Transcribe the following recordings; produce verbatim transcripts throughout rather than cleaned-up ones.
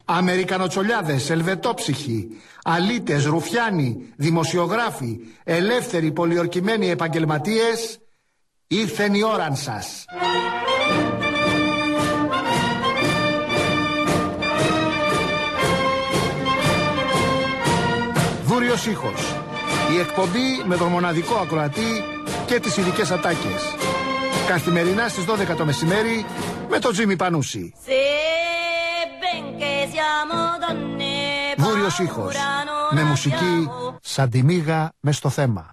Αμερικανοτσολιάδες, ελβετόψυχοι, αλήτες, ρουφιάνοι, δημοσιογράφοι, ελεύθεροι πολιορκημένοι επαγγελματίες, ήρθεν η ώραν σας. Βούριος ήχος. Η εκπομπή με τον μοναδικό ακροατή και τις ειδικές ατάκες. Καθημερινά στις δώδεκα το μεσημέρι με τον Τζίμι Πανούση. Βούριος ήχος. Με μουσική σαν τη μύγα μες στο θέμα.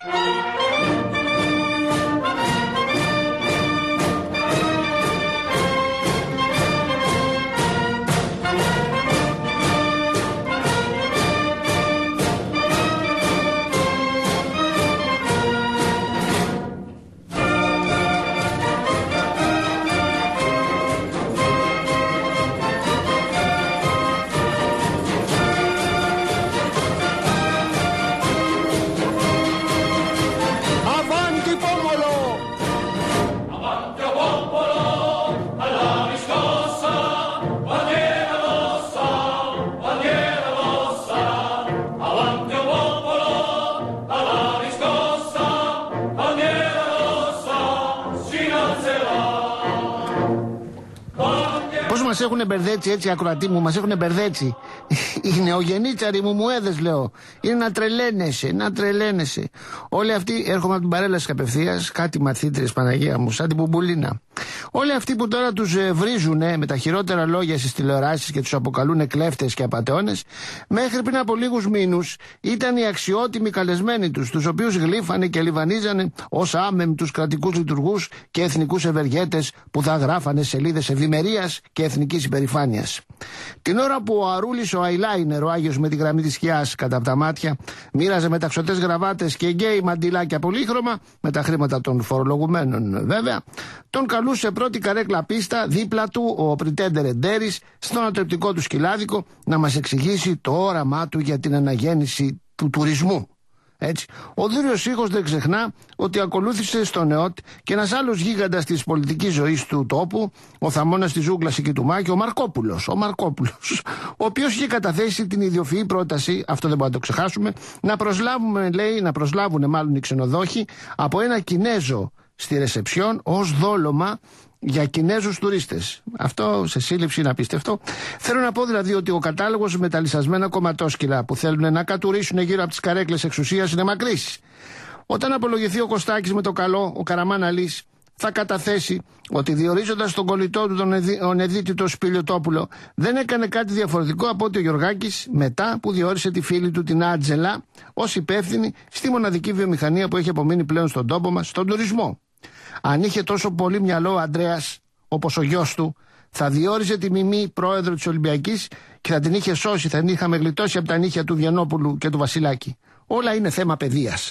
Μας έχουν μπερδέψει έτσι, ακροατή μου, μας έχουν μπερδέψει. Οι νεογεννίτσαροι μου μου έδες, λέω. Είναι να τρελαίνεσαι, να τρελαίνεσαι. Όλοι αυτοί, έρχομαι από την παρέλαση απευθείας, κάτι μαθήτριες, Παναγία μου, σαν την Μπουμπουλίνα. Όλοι αυτοί που τώρα τους ε, βρίζουνε με τα χειρότερα λόγια στις τηλεοράσεις και τους αποκαλούν κλέφτες και απατεώνες, μέχρι πριν από λίγους μήνους ήταν οι αξιότιμοι καλεσμένοι τους, τους οποίους γλύφανε και λιβανίζανε ως άμεμπτους κρατικούς λειτουργούς και εθνικούς ευεργέτες που θα γράφανε σελίδες ευημερίας και εθνικής υπερηφάνειας. Την ώρα που ο Αρούλης ο Αϊλάινερ, ο Άγιος με τη γραμμή της σκιάς κατά από τα μάτια, μοίραζε μεταξωτές γραβάτες και γκέι μαντιλάκια πολύχρωμα, με τα χρήματα των φορολογουμένων βέβαια, τον καλούσε πρώτη καρέκλα πίστα δίπλα του ο Πριτέντερ Εντέρης στον ατρεπτικό του σκυλάδικο να μας εξηγήσει το όραμά του για την αναγέννηση του τουρισμού. Έτσι. Ο Δούριος Ήχος δεν ξεχνά ότι ακολούθησε στον ΕΟΤ και ένας άλλος γίγαντας της πολιτικής ζωής του τόπου, ο θαμώνας της ζούγκλας εκεί του Μάκη, ο Μαρκόπουλος, ο Μαρκόπουλος, ο οποίος είχε καταθέσει την ιδιοφυή πρόταση, αυτό δεν μπορούμε να το ξεχάσουμε, να προσλάβουμε, λέει, να προσλάβουν μάλλον οι ξενοδόχοι από ένα Κινέζο στη ρεσεψιόν ως δόλωμα για Κινέζους τουρίστες. Αυτό σε σύλληψη είναι απίστευτο. Θέλω να πω δηλαδή ότι ο κατάλογος με τα λυσασμένα κομματόσκυλα που θέλουν να κατουρίσουν γύρω από τις καρέκλες εξουσίας είναι μακρύς. Όταν απολογηθεί ο Κωστάκης με το καλό, ο Καραμάν Αλής θα καταθέσει ότι διορίζοντας τον κολλητό του τον ονεδίτητο Σπηλιωτόπουλο δεν έκανε κάτι διαφορετικό από ότι ο Γιωργάκης μετά που διόρισε τη φίλη του την Άτζελα ως υπεύθυνη στη μοναδική βιομηχανία που έχει απομείνει πλέον στον τόπο μας, στον τουρισμό. Αν είχε τόσο πολύ μυαλό ο Ανδρέας, όπως ο γιος του, θα διόριζε τη Μιμή πρόεδρο της Ολυμπιακής και θα την είχε σώσει, θα την είχαμε γλιτώσει από τα νύχια του Βιενόπουλου και του Βασιλάκη. Όλα είναι θέμα παιδείας.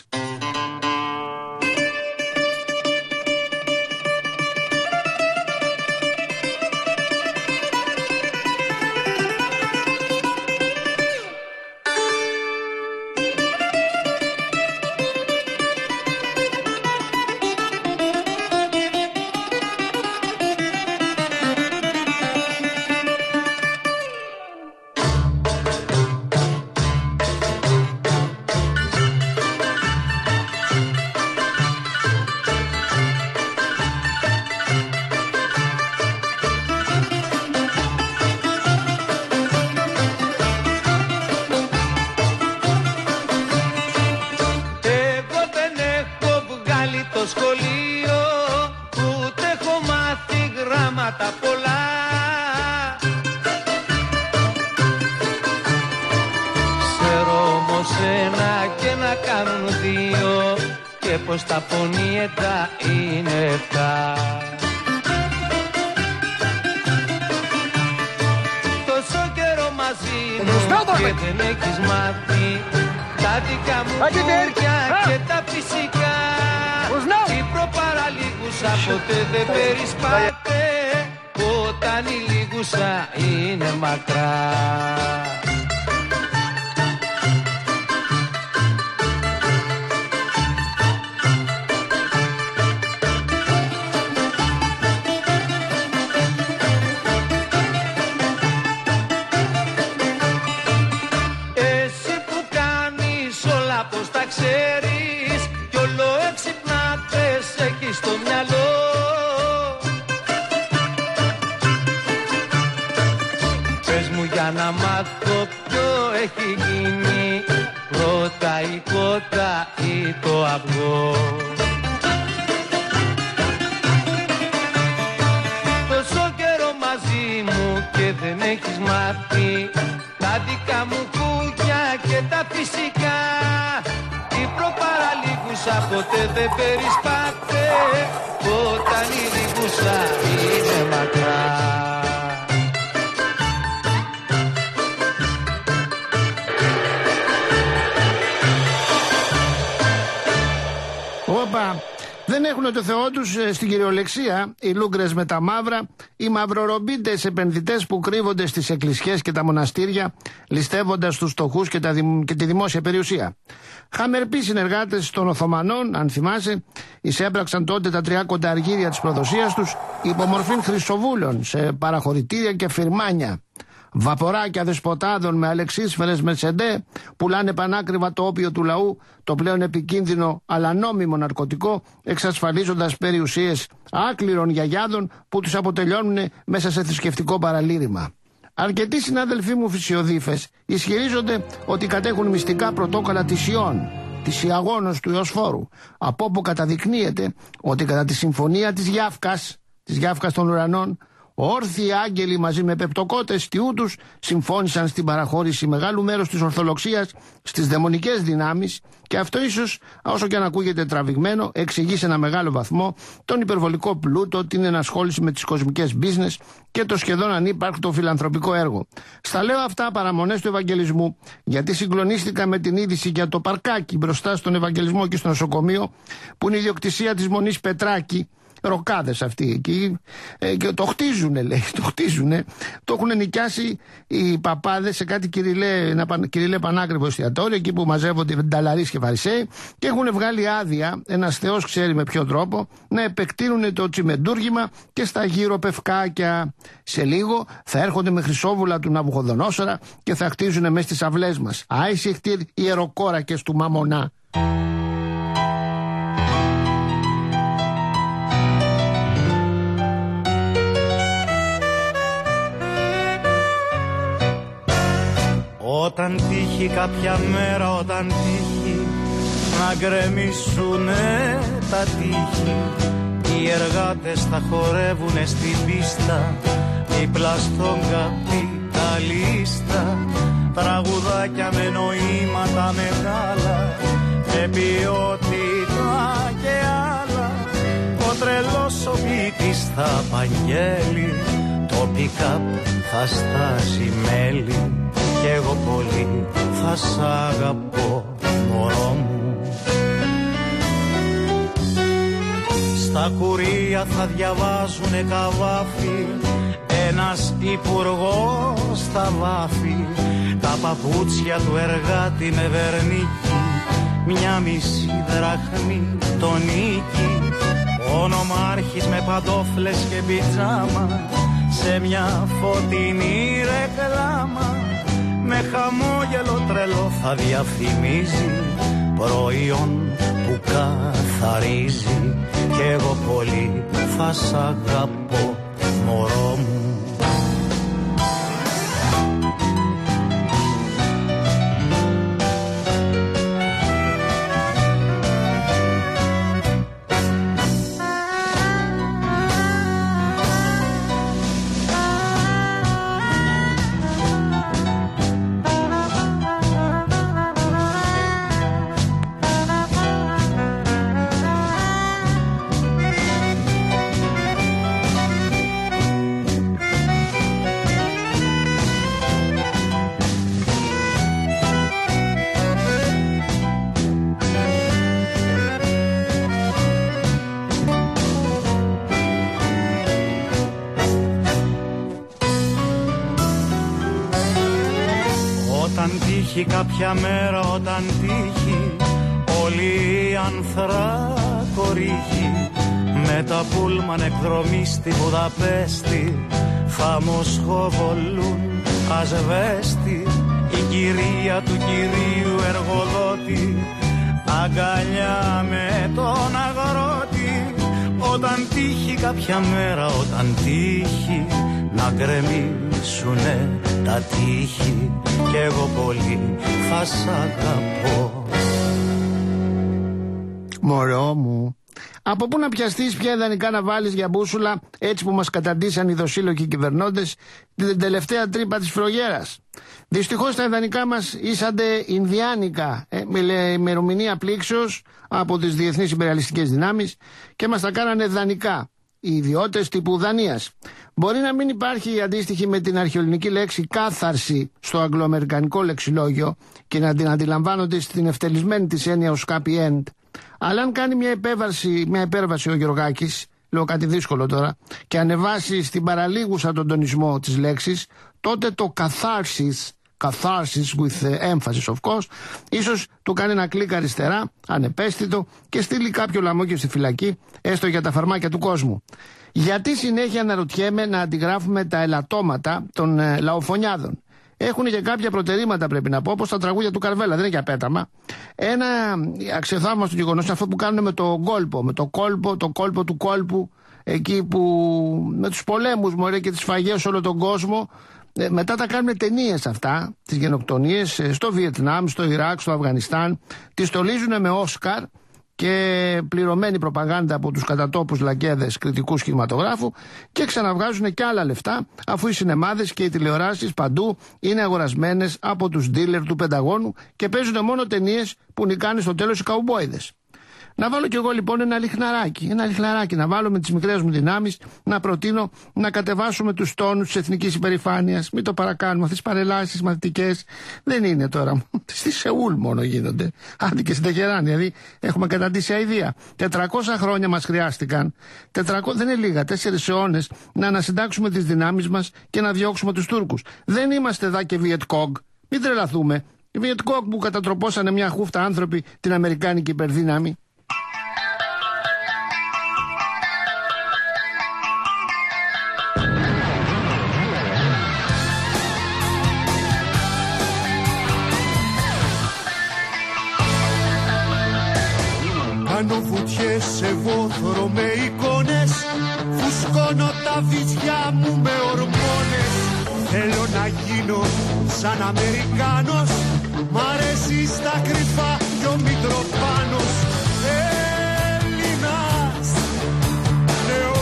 Πως τα πονιέτα είναι εφτά. Τόσο καιρό μαζί μου και δεν έχεις μάθει τα δικά μου χώρια και τα φυσικά. Τι προπαραλίγουσα ποτέ δεν περισπάτε όταν η λίγουσα είναι μακρά. ξέρεις, κι όλο έξυπνάτες έχεις στο μυαλό. Πες μου για να μάθω ποιο έχει γίνει, πρώτα η κότα ή το αυγό. Τόσο καιρό μαζί μου και δεν έχεις μάθει τα δικά μου κούκια και τα φυσικά. Η προπαραλίγουσα ποτέ δεν περισπάται, όταν η λίγουσα είναι μακρά. Όπα, δεν έχουν το Θεό τους στην κυριολεξία οι λούγκρες με τα μαύρα, οι μαυρορομπίτες επενδυτές που κρύβονται στις εκκλησιές και τα μοναστήρια, ληστεύοντας τους φτωχούς και, δημ... και τη δημόσια περιουσία. Χαμερποί συνεργάτες των Οθωμανών, αν θυμάσαι, εισέπραξαν τότε τα τριάκοντα αργύρια της προδοσίας τους υπομορφήν χρυσοβούλων σε παραχωρητήρια και φιρμάνια. Βαποράκια δεσποτάδων με αλεξίσφαιρες Μερσεντέ πουλάνε πανάκριβα το όπιο του λαού, το πλέον επικίνδυνο αλλά νόμιμο ναρκωτικό, εξασφαλίζοντας περιουσίες άκληρων γιαγιάδων που τους αποτελειώνουν μέσα σε θρησκευτικό παραλήρημα. Αρκετοί συνάδελφοί μου φυσιοδίφες ισχυρίζονται ότι κατέχουν μυστικά πρωτόκολλα της Ιών, της Ιαγώνος του Ιωσφόρου, από όπου καταδεικνύεται ότι κατά τη συμφωνία της Γιάφκας, της Γιάφκας των ουρανών, όρθιοι άγγελοι μαζί με πεπτοκότες τιού τους συμφώνησαν στην παραχώρηση μεγάλου μέρους της Ορθοδοξίας στις δαιμονικές δυνάμεις, και αυτό ίσως, όσο και αν ακούγεται τραβηγμένο, εξηγεί σε ένα μεγάλο βαθμό τον υπερβολικό πλούτο, την ενασχόληση με τις κοσμικές business και το σχεδόν ανύπαρκτο φιλανθρωπικό έργο. Στα λέω αυτά παραμονές του Ευαγγελισμού, γιατί συγκλονίστηκα με την είδηση για το παρκάκι μπροστά στον Ευαγγελισμό και στο νοσοκομείο, που είναι ιδιοκτησία της Μονής Πετράκη. Ροκάδες αυτοί εκεί, ε, και το χτίζουνε, λέει, το χτίζουνε. Το έχουν νοικιάσει οι παπάδες σε κάτι κυριλέ, ένα κυριλέ πανάκριβο εστιατόριο, εκεί που μαζεύονται νταλαρίς και φαρισαίοι, και έχουν βγάλει άδεια, ένας θεός ξέρει με ποιο τρόπο, να επεκτείνουν το τσιμεντούργημα και στα γύρω πευκάκια. Σε λίγο θα έρχονται με χρυσόβουλα του Ναβουχοδονόσορα και θα χτίζουν μέσα στις αυλές μας. Άισιχτήρ ιεροκόρακες του Μαμονά. Όταν τύχει κάποια μέρα, όταν τύχει να γκρεμίσουνε τα τείχη, οι εργάτες θα χορεύουνε στην πίστα δίπλα στον καπιταλίστα. Τραγουδάκια με νοήματα μεγάλα, με ποιότητα και άλλα. Ο τρελός ο ποιητής θα απαγγέλει, το πικάπ θα στάζει μέλι, κι εγώ πολύ θα σ' αγαπώ, μωρό μου. Στα κουρία θα διαβάζουνε καβάφι, ένας υπουργός θα βάφει, τα παπούτσια του εργάτη με βερνίκι, μια μισή δραχμή το νίκη. Ο νομάρχης με παντόφλες και πιτζάμα, σε μια φωτεινή ρεκλάμα, με χαμόγελο τρελό θα διαφημίζει προϊόν που καθαρίζει, κι εγώ πολύ θα σ' αγαπώ, μωρό μου. Κάποια μέρα όταν τύχει όλοι οι ανθρακορύχοι, με τα πούλμαν εκδρομή στη Βουδαπέστη θα μοσχοβολούν ασβέστη. Η κυρία του κυρίου εργοδότη αγκαλιά με τον αγρότη, όταν τύχει κάποια μέρα, όταν τύχει να γκρεμίσουνε τα τείχη, κι εγώ πολύ θα σ' αγαπώ. Μωρό μου, από πού να πιαστείς, ποια ιδανικά να βάλεις για μπούσουλα, έτσι που μας καταντήσαν οι δοσύλλογοι κυβερνώντες την τελευταία τρύπα της φλογέρας. Δυστυχώς τα ιδανικά μας ήσανται Ινδιάνικα, ε, με ημερομηνία πλήξεως από τις διεθνείς υπεραλιστικές δυνάμεις, και μας τα κάνανε δανεικά, οι ιδιώτες τύπου Δανίας. Μπορεί να μην υπάρχει αντίστοιχη με την αρχαιοελληνική λέξη κάθαρση στο αγγλοαμερικανικό λεξιλόγιο και να την αντιλαμβάνονται στην ευτελισμένη της έννοια ως happy end. Αλλά αν κάνει μια υπέρβαση, μια υπέρβαση ο Γεωργάκης, λέω κάτι δύσκολο τώρα, και ανεβάσει στην παραλίγουσα τον τονισμό της λέξης, τότε το καθάρσις, catharsis with emphasis of course, ίσως του κάνει ένα κλικ αριστερά, ανεπαίσθητο, και στείλει κάποιο λαμόγιο στη φυλακή, έστω για τα φαρμάκια του κόσμου. Γιατί συνέχεια αναρωτιέμαι να αντιγράφουμε τα ελαττώματα των ε, λαοφωνιάδων. Έχουν και κάποια προτερήματα, πρέπει να πω, όπως τα τραγούδια του Καρβέλα, δεν είναι για πέταμα. Ένα αξιοθαύμαστο γεγονός είναι αυτό που κάνουν με το κόλπο, με το κόλπο, το κόλπο του κόλπου, εκεί που με τους πολέμους μωρέ, και τις φαγές σε όλο τον κόσμο. Ε, μετά τα κάνουν ταινίες αυτά, τις γενοκτονίες, ε, στο Βιετνάμ, στο Ιράκ, στο Αφγανιστάν. Τις στολίζουν με Όσκαρ και πληρωμένη προπαγάνδα από τους κατατόπους λακέδες κριτικούς κινηματογράφου, και ξαναβγάζουν και άλλα λεφτά, αφού οι σινεμάδες και οι τηλεοράσεις παντού είναι αγορασμένες από τους ντίλερ του Πενταγώνου και παίζουν μόνο ταινίες που νικάνε στο τέλος οι καουμπόιδες. Να βάλω κι εγώ λοιπόν ένα λιχναράκι, ένα λιχναράκι να βάλω με τις μικρές μου δυνάμεις, να προτείνω να κατεβάσουμε τους τόνους της εθνικής υπερηφάνειας. Μην το παρακάνουμε, αυτές τις παρελάσεις μαθητικές δεν είναι τώρα. Στη Σεούλ μόνο γίνονται. Άντε και στην Τεχεράνη, δηλαδή έχουμε καταντήσει αηδία. τετρακόσια χρόνια μας χρειάστηκαν, τετρακόσια, δεν είναι λίγα, τέσσερις αιώνες, να ανασυντάξουμε τις δυνάμεις μας και να διώξουμε τους Τούρκους. Δεν είμαστε δα και Βιετκόγκ. Μην τρελαθούμε. Οι Βιετκόγκ που κατατροπώσανε μια χούφτα άνθρωποι την αμερικάνικη υπερδύναμη. Κάνω βουτιές σε βόθρο με εικόνες, φουσκώνω τα βυζιά μου με ορμόνες. Θέλω να γίνω σαν Αμερικάνος, μ' αρέσει στα κρυφά κι ο Μητροπάνος. Έλληνας, ναι ο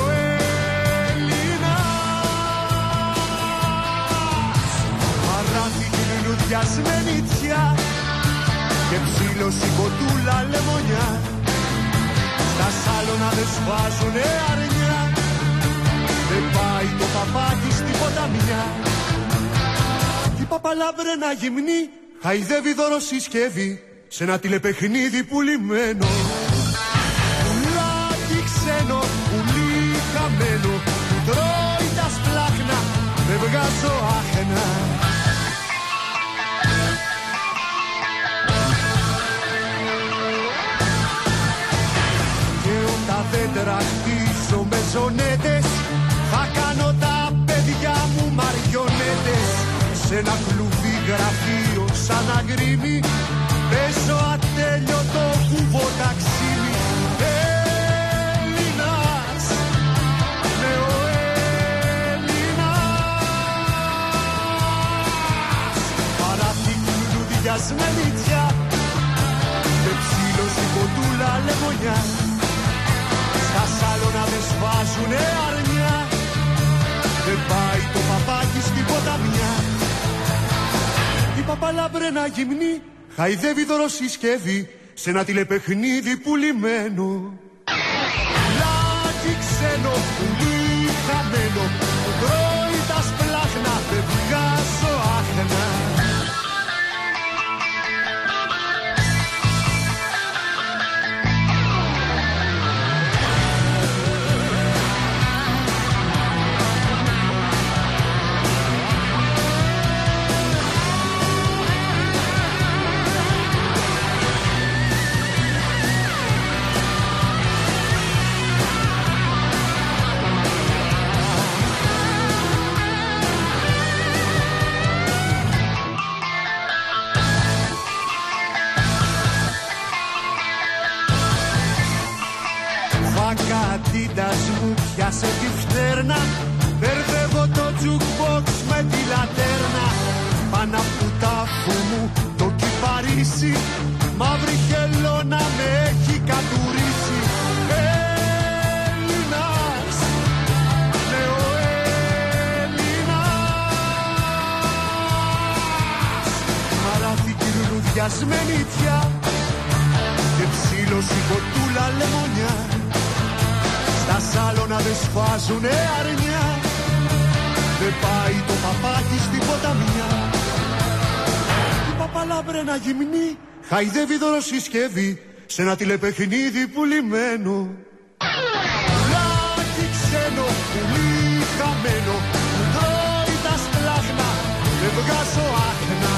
Έλληνας. Παράθη και λουλουδιάς με νητσιά και ψήλωση κοτούλα λεμονιά. Στα σάλωνα δεν σβάζουνε αρνιά, δεν πάει το παπάκι στην ποταμιά. Η παπαλάβρενα γυμνή χαϊδεύει δωροσυσκεύη σε ένα τηλεπαιχνίδι πουλημένο. Πουλάκι ξένο, πουλί χαμένο, που τρώει τα σπλάχνα, δεν βγάζω άχνα. Δέντρα χτίσω με ζωνέτες, θα κάνω τα παιδιά μου μαριονέτες. Σε ένα κλουβί γραφείο σαν αγκρίμι, παίζω ατέλειωτο κουβό ταξίμι. Έλληνας, ναι ο Έλληνας. Παράθηκη λουλουδιάς με νητσιά και ψήλωση κοντούλα λεμονιά. Τα σάλωνα δεν σβάζουνε αρνιά, δεν πάει το παπάκι στην ποταμιά. Η παπαλαμπρένα γυμνή χαϊδεύει δωροσυσκεύη σε ένα τηλεπαιχνίδι πουλημένο. Λάκι ξένο, πουλί χαμένο, που τρώει τα σπλάχνα, δεν βγάζω άχνα. σε τη φτέρνα. Μπερδεύω το jukebox με τη λατέρνα. Πάνω από τάφο μου το κυπαρίσι, μαύρη χελώνα με έχει κατουρίσει. Έλληνας, ναι ο Έλληνας. Μαράθηκη λουλουδιασμένη πια και ψήλωση κοτούλα λεμονιά. Στα σάλωνα δε σφάζουνε αρνιά. Δεν πάει το παπάκι στην ποταμιά. Η παπαλάμπρενα γυμνή χαϊδεύει δωροσυσκευή σε ένα τηλεπαιχνίδι πουλημένο. Πουλάκι ξένο, πουλί χαμένο, που τρώει τα σπλάχνα, δεν βγάζω άχνα.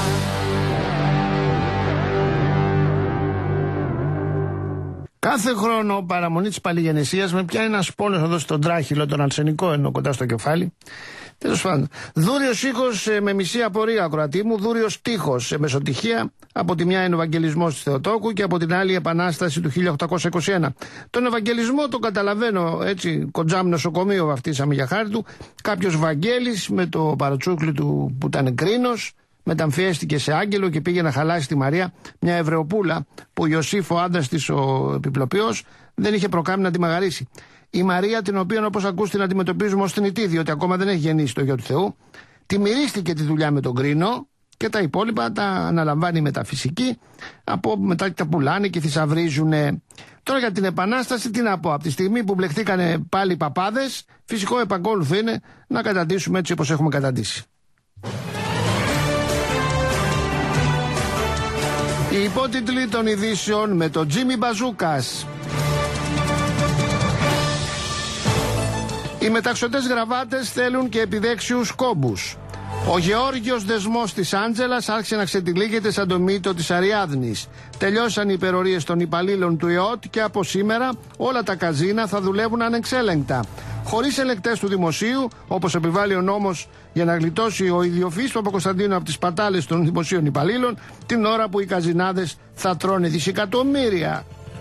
Κάθε χρόνο παραμονή της Παλιγεννησίας με πιάνει ένας πόνος εδώ στον τράχυλο, τον αρσενικό εννοώ, κοντά στο κεφάλι. Τέλος πάντων. Δούριος ήχος με μισή απορία, ακροατή μου. Δούριος τείχος σε μεσοτυχία. Από τη μια είναι ο Ευαγγελισμός της Θεοτόκου και από την άλλη η Επανάσταση του χίλια οκτακόσια είκοσι ένα. Τον Ευαγγελισμό τον καταλαβαίνω, έτσι, κοντζάμ νοσοκομείο βαφτίσαμε για χάρη του. Κάποιος Βαγγέλης με το παρατσούκλι του που ήταν κρίνος, μεταμφιέστηκε σε άγγελο και πήγε να χαλάσει τη Μαρία, μια Εβραιοπούλα που ο Ιωσήφ, ο άντρας της, ο επιπλοποιός, δεν είχε προκάμει να τη μαγαρίσει. Η Μαρία, την οποία όπως ακούς την αντιμετωπίζουμε ως θνητή, διότι ακόμα δεν έχει γεννήσει το γιο του Θεού, τη μυρίστηκε τη δουλειά με τον κρίνο και τα υπόλοιπα τα αναλαμβάνει η μεταφυσική, από όπου μετά τα πουλάνε και θησαυρίζουν. Τώρα για την Επανάσταση, τι να πω, από τη στιγμή που μπλεχτήκανε πάλι οι παπάδες, φυσικό επακόλουθο είναι να καταντήσουμε έτσι όπως έχουμε καταντήσει. Οι υπότιτλοι των ειδήσεων με τον Τζίμι Μπαζούκας. Οι μεταξωτές γραβάτες θέλουν και επιδέξιους κόμπους. Ο γεώργιος δεσμός της Άντζελας άρχισε να ξετυλίγεται σαν το μύτο της Αριάδνης. Τελειώσαν οι υπερορίες των υπαλλήλων του ΕΟΤ και από σήμερα όλα τα καζίνα θα δουλεύουν ανεξέλεγκτα. Χωρίς ελεκτές του δημοσίου, όπως επιβάλλει ο νόμος για να γλιτώσει ο ιδιοφύης Παπακοσταντίνου από τις πατάλες των δημοσίων υπαλλήλων, την ώρα που οι καζινάδες θα τρώνε δισεκατομμύρια.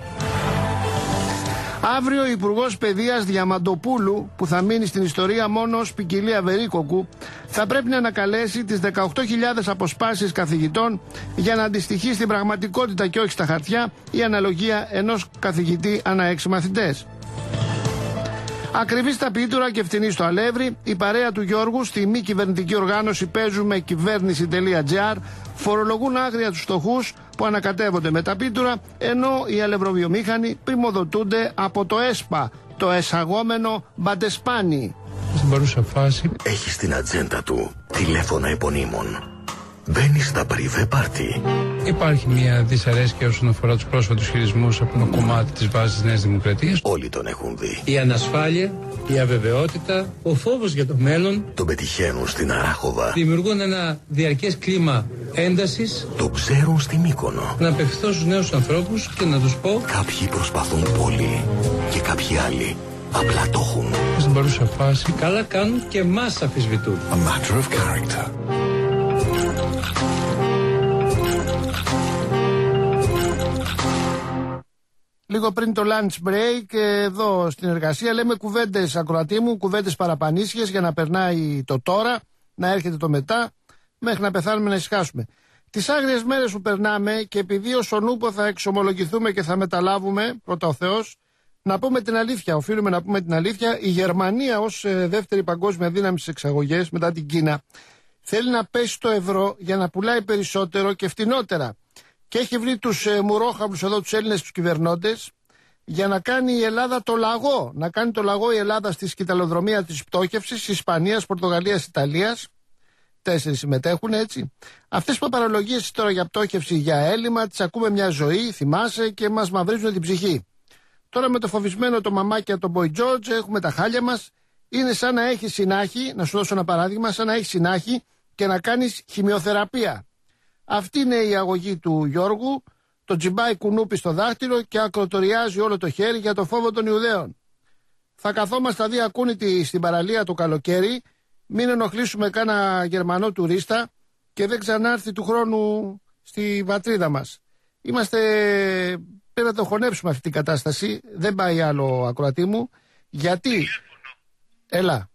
Αύριο ο Υπουργός Παιδείας Διαμαντοπούλου, που θα μείνει στην ιστορία μόνο ως ποικιλία Βερίκοκου, θα πρέπει να ανακαλέσει τις δεκαοκτώ χιλιάδες αποσπάσεις καθηγητών για να αντιστοιχεί στην πραγματικότητα και όχι στα χαρτιά η αναλογία ενός καθηγητή ανά έξι μαθητές. Ακριβή στα πίτουρα και φτηνή στο αλεύρι, η παρέα του Γιώργου στη μη κυβερνητική οργάνωση παίζουμε κυβέρνηση.gr φορολογούν άγρια τους φτωχούς που ανακατεύονται με τα πίτουρα, ενώ οι αλευροβιομήχανοι πρημοδοτούνται από το ΕΣΠΑ, το εισαγόμενο μπαντεσπάνι. Στην παρούσα φάση έχει στην ατζέντα του τηλέφωνα επωνύμων. Μπαίνει στα πριβέ πάρτι. Υπάρχει μια δυσαρέσκεια όσον αφορά τους πρόσφατους χειρισμούς από ένα κομμάτι της βάσης της Νέας Δημοκρατίας. Όλοι τον έχουν δει. Η ανασφάλεια, η αβεβαιότητα, ο φόβος για το μέλλον τον πετυχαίνουν στην Αράχοβα. Δημιουργούν ένα διαρκές κλίμα έντασης. Το ξέρουν στη Μύκονο. Να απευθυνθώ στους νέους ανθρώπους και να τους πω: κάποιοι προσπαθούν πολύ και κάποιοι άλλοι απλά το έχουν. Στην παρούσα φάση καλά κάνουν και μας αμφισβητούν. A matter of character. Λίγο πριν το lunch break, εδώ στην εργασία λέμε κουβέντες, ακροατή μου, κουβέντες παραπανίσιες για να περνάει το τώρα, να έρχεται το μετά, μέχρι να πεθάνουμε να ησυχάσουμε. Τις άγριες μέρες που περνάμε και επειδή ως ο νούπο θα εξομολογηθούμε και θα μεταλάβουμε, πρώτα ο Θεός, να πούμε την αλήθεια, οφείλουμε να πούμε την αλήθεια, η Γερμανία ως ε, δεύτερη παγκόσμια δύναμη στις εξαγωγές μετά την Κίνα θέλει να πέσει το ευρώ για να πουλάει περισσότερο και φτηνότερα. Και έχει βρει τους ε, μουρόχαυλους εδώ, τους Έλληνες, τους κυβερνώντες, για να κάνει η Ελλάδα το λαγό. Να κάνει το λαγό η Ελλάδα στη σκυταλοδρομία της πτώχευσης, Ισπανίας, Πορτογαλίας, Ιταλίας. Τέσσερις συμμετέχουν, έτσι. Αυτές που παραλογίες τώρα για πτώχευση, για έλλειμμα, τις ακούμε μια ζωή, θυμάσαι, και μας μαυρίζουν την ψυχή. Τώρα με το φοβισμένο το μαμάκια, τον Boy George, έχουμε τα χάλια μας. Είναι σαν να έχει συνάχη, να σου δώσω ένα παράδειγμα, σαν να έχει συνάχη και να κάνεις χημειοθεραπεία. Αυτή είναι η αγωγή του Γιώργου, το τσιμπάει κουνούπι στο δάχτυλο και ακροτοριάζει όλο το χέρι για το φόβο των Ιουδαίων. Θα καθόμαστε δει ακούνητοι στην παραλία το καλοκαίρι, μην ενοχλήσουμε κάνα Γερμανό τουρίστα και δεν ξανάρθει του χρόνου στη πατρίδα μας. Είμαστε, πρέπει να το χωνέψουμε αυτή την κατάσταση, δεν πάει άλλο, ακροατή μου, γιατί Έλα.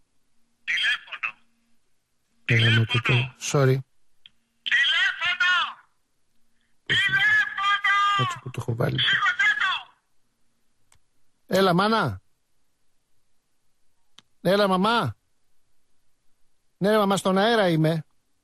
Τηλέφωνο. Έλα, Τηλέφωνο. Sorry. Τηλέφωνο. Τηλέφωνο. Έτσι που το έχω βάλει. Έλα, μάνα. Έλα, μαμά. Ναι, μαμά, στον αέρα είμαι.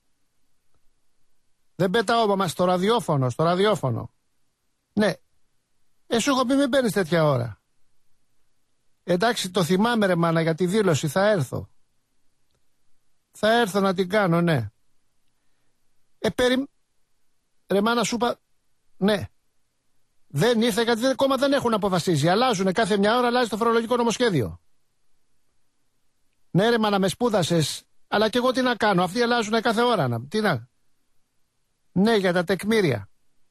Δεν πετάω, μαμά, στο ραδιόφωνο, στο ραδιόφωνο. Ναι. Ε, σου έχω πει μην παίρνεις τέτοια ώρα. Εντάξει, το θυμάμαι, ρε μάνα, για τη δήλωση, θα έρθω. Θα έρθω να την κάνω, ναι. Ε, περι... Ρε μάνα, σου είπα... Ναι. Δεν ήρθε γιατί δεν, ακόμα δεν έχουν αποφασίσει. Αλλάζουν κάθε μια ώρα, αλλάζει το φορολογικό νομοσχέδιο. Ναι, ρε μάνα, με σπούδασες. Αλλά και εγώ τι να κάνω, αυτοί αλλάζουν κάθε ώρα. Να... Τι να... Ναι, για τα τεκμήρια.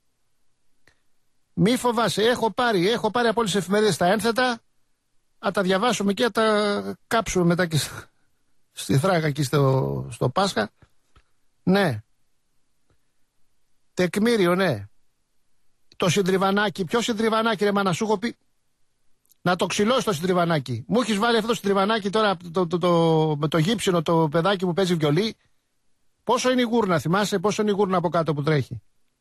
Μη φοβάσαι, έχω πάρει, έχω πάρει από όλες τις εφημερίδες τα ένθετα. Θα τα διαβάσουμε και θα τα κάψουμε μετά και στη Θράκα και στο, στο Πάσχα. Ναι. Τεκμήριο, ναι. Το συντριβανάκι, ποιο συντριβανάκι, ρε μάνα, σου έχω πει. Να το ξυλώσει το συντριβανάκι. Μου έχεις βάλει αυτό το συντριβανάκι τώρα το, το, το, το, με το γύψινο το παιδάκι που παίζει βιολί. Πόσο είναι η γούρνα, θυμάσαι, πόσο είναι η γούρνα από κάτω που τρέχει.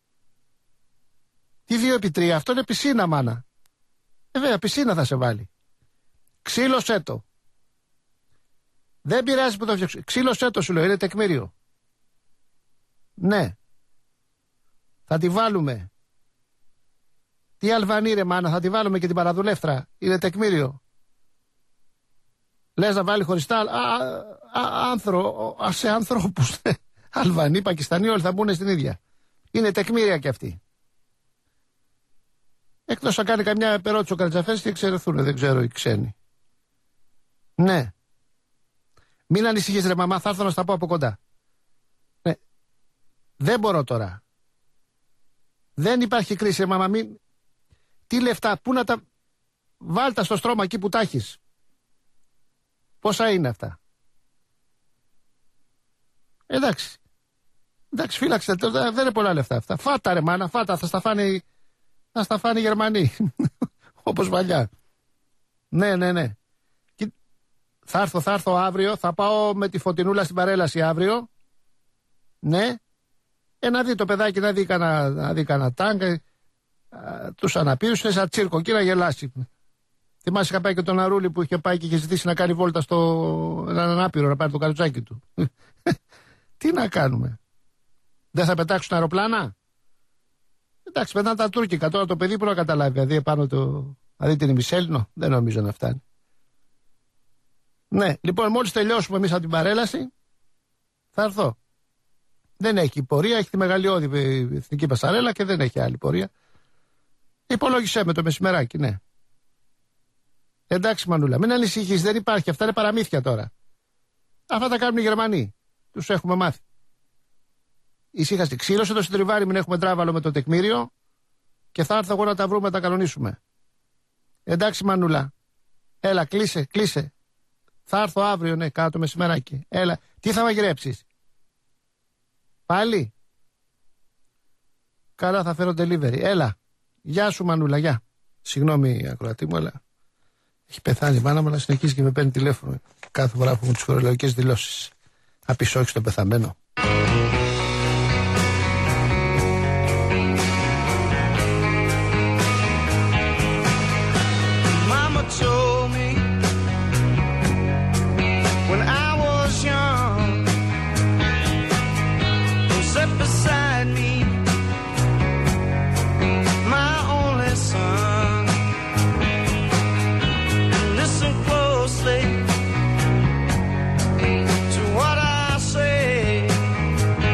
Τι δύο επί τρία, αυτό είναι πισίνα, μάνα. Ε, βέβαια, πισίνα θα σε βάλει. Ξύλωσέ το. Δεν πειράζει που το φτιάξω. Ξύλωσέ το, σου λέω, είναι τεκμήριο. Ναι. Θα τη βάλουμε. Τι Αλβανή, ρε μάνα, θα τη βάλουμε και την παραδουλεύτρα. Είναι τεκμήριο. Λες να βάλει χωριστά. Α, α, άνθρω, α, σε ανθρώπους. Αλβανοί, Πακιστανοί, όλοι θα μπουν στην ίδια. Είναι τεκμήρια κι αυτοί. Εκτός να κάνει καμιά περώτηση ο Καρτζαφέρης και εξαιρεθούν, δεν ξέρω οι ξένοι. Ναι. Μην ανησυχείς, ρε μαμά, θα έρθω να στα πω από κοντά. Ναι. Δεν μπορώ τώρα. Δεν υπάρχει κρίση, ρε μαμά. Μην... Τι λεφτά, πού να τα... Βάλτα στο στρώμα εκεί που τα έχεις. Πόσα είναι αυτά. Εντάξει. Εντάξει, φύλαξε, δεν είναι πολλά λεφτά αυτά. Φάτα, ρε μάνα, φάτα, θα στα φάνε, θα στα φάνε οι Γερμανοί. Όπως παλιά. Ναι, ναι, ναι. Και θα έρθω, θα έρθω αύριο, θα πάω με τη Φωτεινούλα στην παρέλαση αύριο. Ναι. Ε, να δει το παιδάκι, να δει κανένα τάγκ, τους αναπήρους, είναι σαν τσίρκο, εκεί να γελάσει. Θυμάσαι, είχα πάει και τον Αρούλη που είχε πάει και είχε ζητήσει να κάνει βόλτα στο έναν ανάπηρο, να πάρει το καρουτσάκι του. Τι να κάνουμε. Δεν θα πετάξουν αεροπλάνα. Εντάξει, πετάνε τα τουρκικά. Τώρα το παιδί που να καταλάβει. Δηλαδή επάνω το. Δηλαδή την ημισέλινο. Δεν νομίζω να φτάνει. Ναι, λοιπόν, μόλις τελειώσουμε εμείς από την παρέλαση, θα έρθω. Δεν έχει πορεία. Έχει τη μεγαλειώδη εθνική πασαρέλα και δεν έχει άλλη πορεία. Υπολόγισέ με το μεσημεράκι, ναι. Εντάξει, Μανούλα, μην ανησυχείς. Δεν υπάρχει. Αυτά είναι παραμύθια τώρα. Αυτά τα κάνουν οι Γερμανοί. Τους έχουμε μάθει. Ησύχαστη. Ξύλωσε το συντριβάρι, μην έχουμε τράβαλο με το τεκμήριο και θα έρθω εγώ να τα βρούμε, να τα κανονίσουμε. Εντάξει, Μανούλα. Έλα, κλείσε, κλείσε. Θα έρθω αύριο, ναι, κάτω μεσημεράκι. Έλα. Τι θα μαγειρέψεις. Πάλι. Καλά, θα φέρω delivery. Έλα. Γεια σου, Μανούλα, γεια. Συγγνώμη, ακροατή μου, αλλά έχει πεθάνει η μάνα μου, αλλά συνεχίζει και με παίρνει τηλέφωνο κάθε φορά που έχουν τις φορολογικές δηλώσεις. Θα πεις όχι στον πεθαμένο. To what I say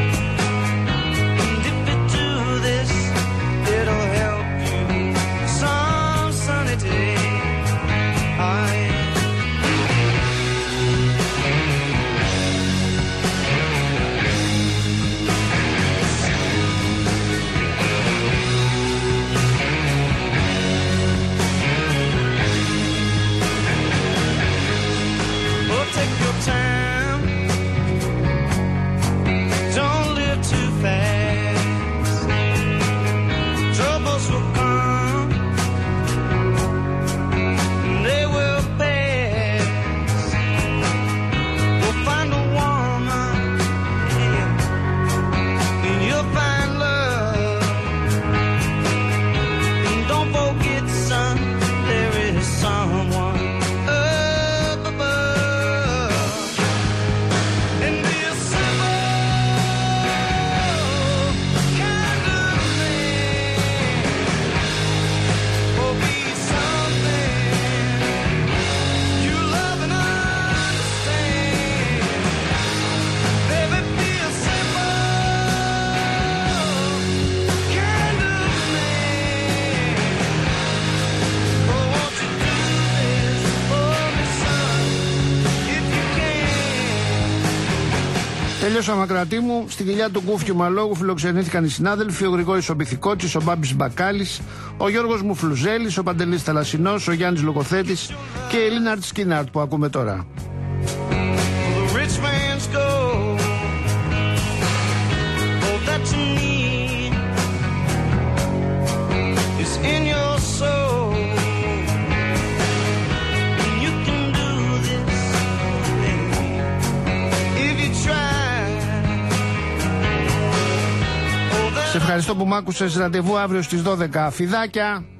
Τέλειωσα Μακρατή μου. Στην κοιλιά του Κούφιου Μαλόγου φιλοξενήθηκαν οι συνάδελφοι, ο Γρηγόρης ο Μπιθικότσης, ο Μπάμπης Μπακάλης, ο Γιώργος Μουφλουζέλης, ο Παντελής Θαλασσινός, ο Γιάννης Λοκοθέτης και η Λίναρτ Σκίναρτ που ακούμε τώρα. Σε ευχαριστώ που μ' άκουσες. Ραντεβού αύριο στις δώδεκα. Φιδάκια.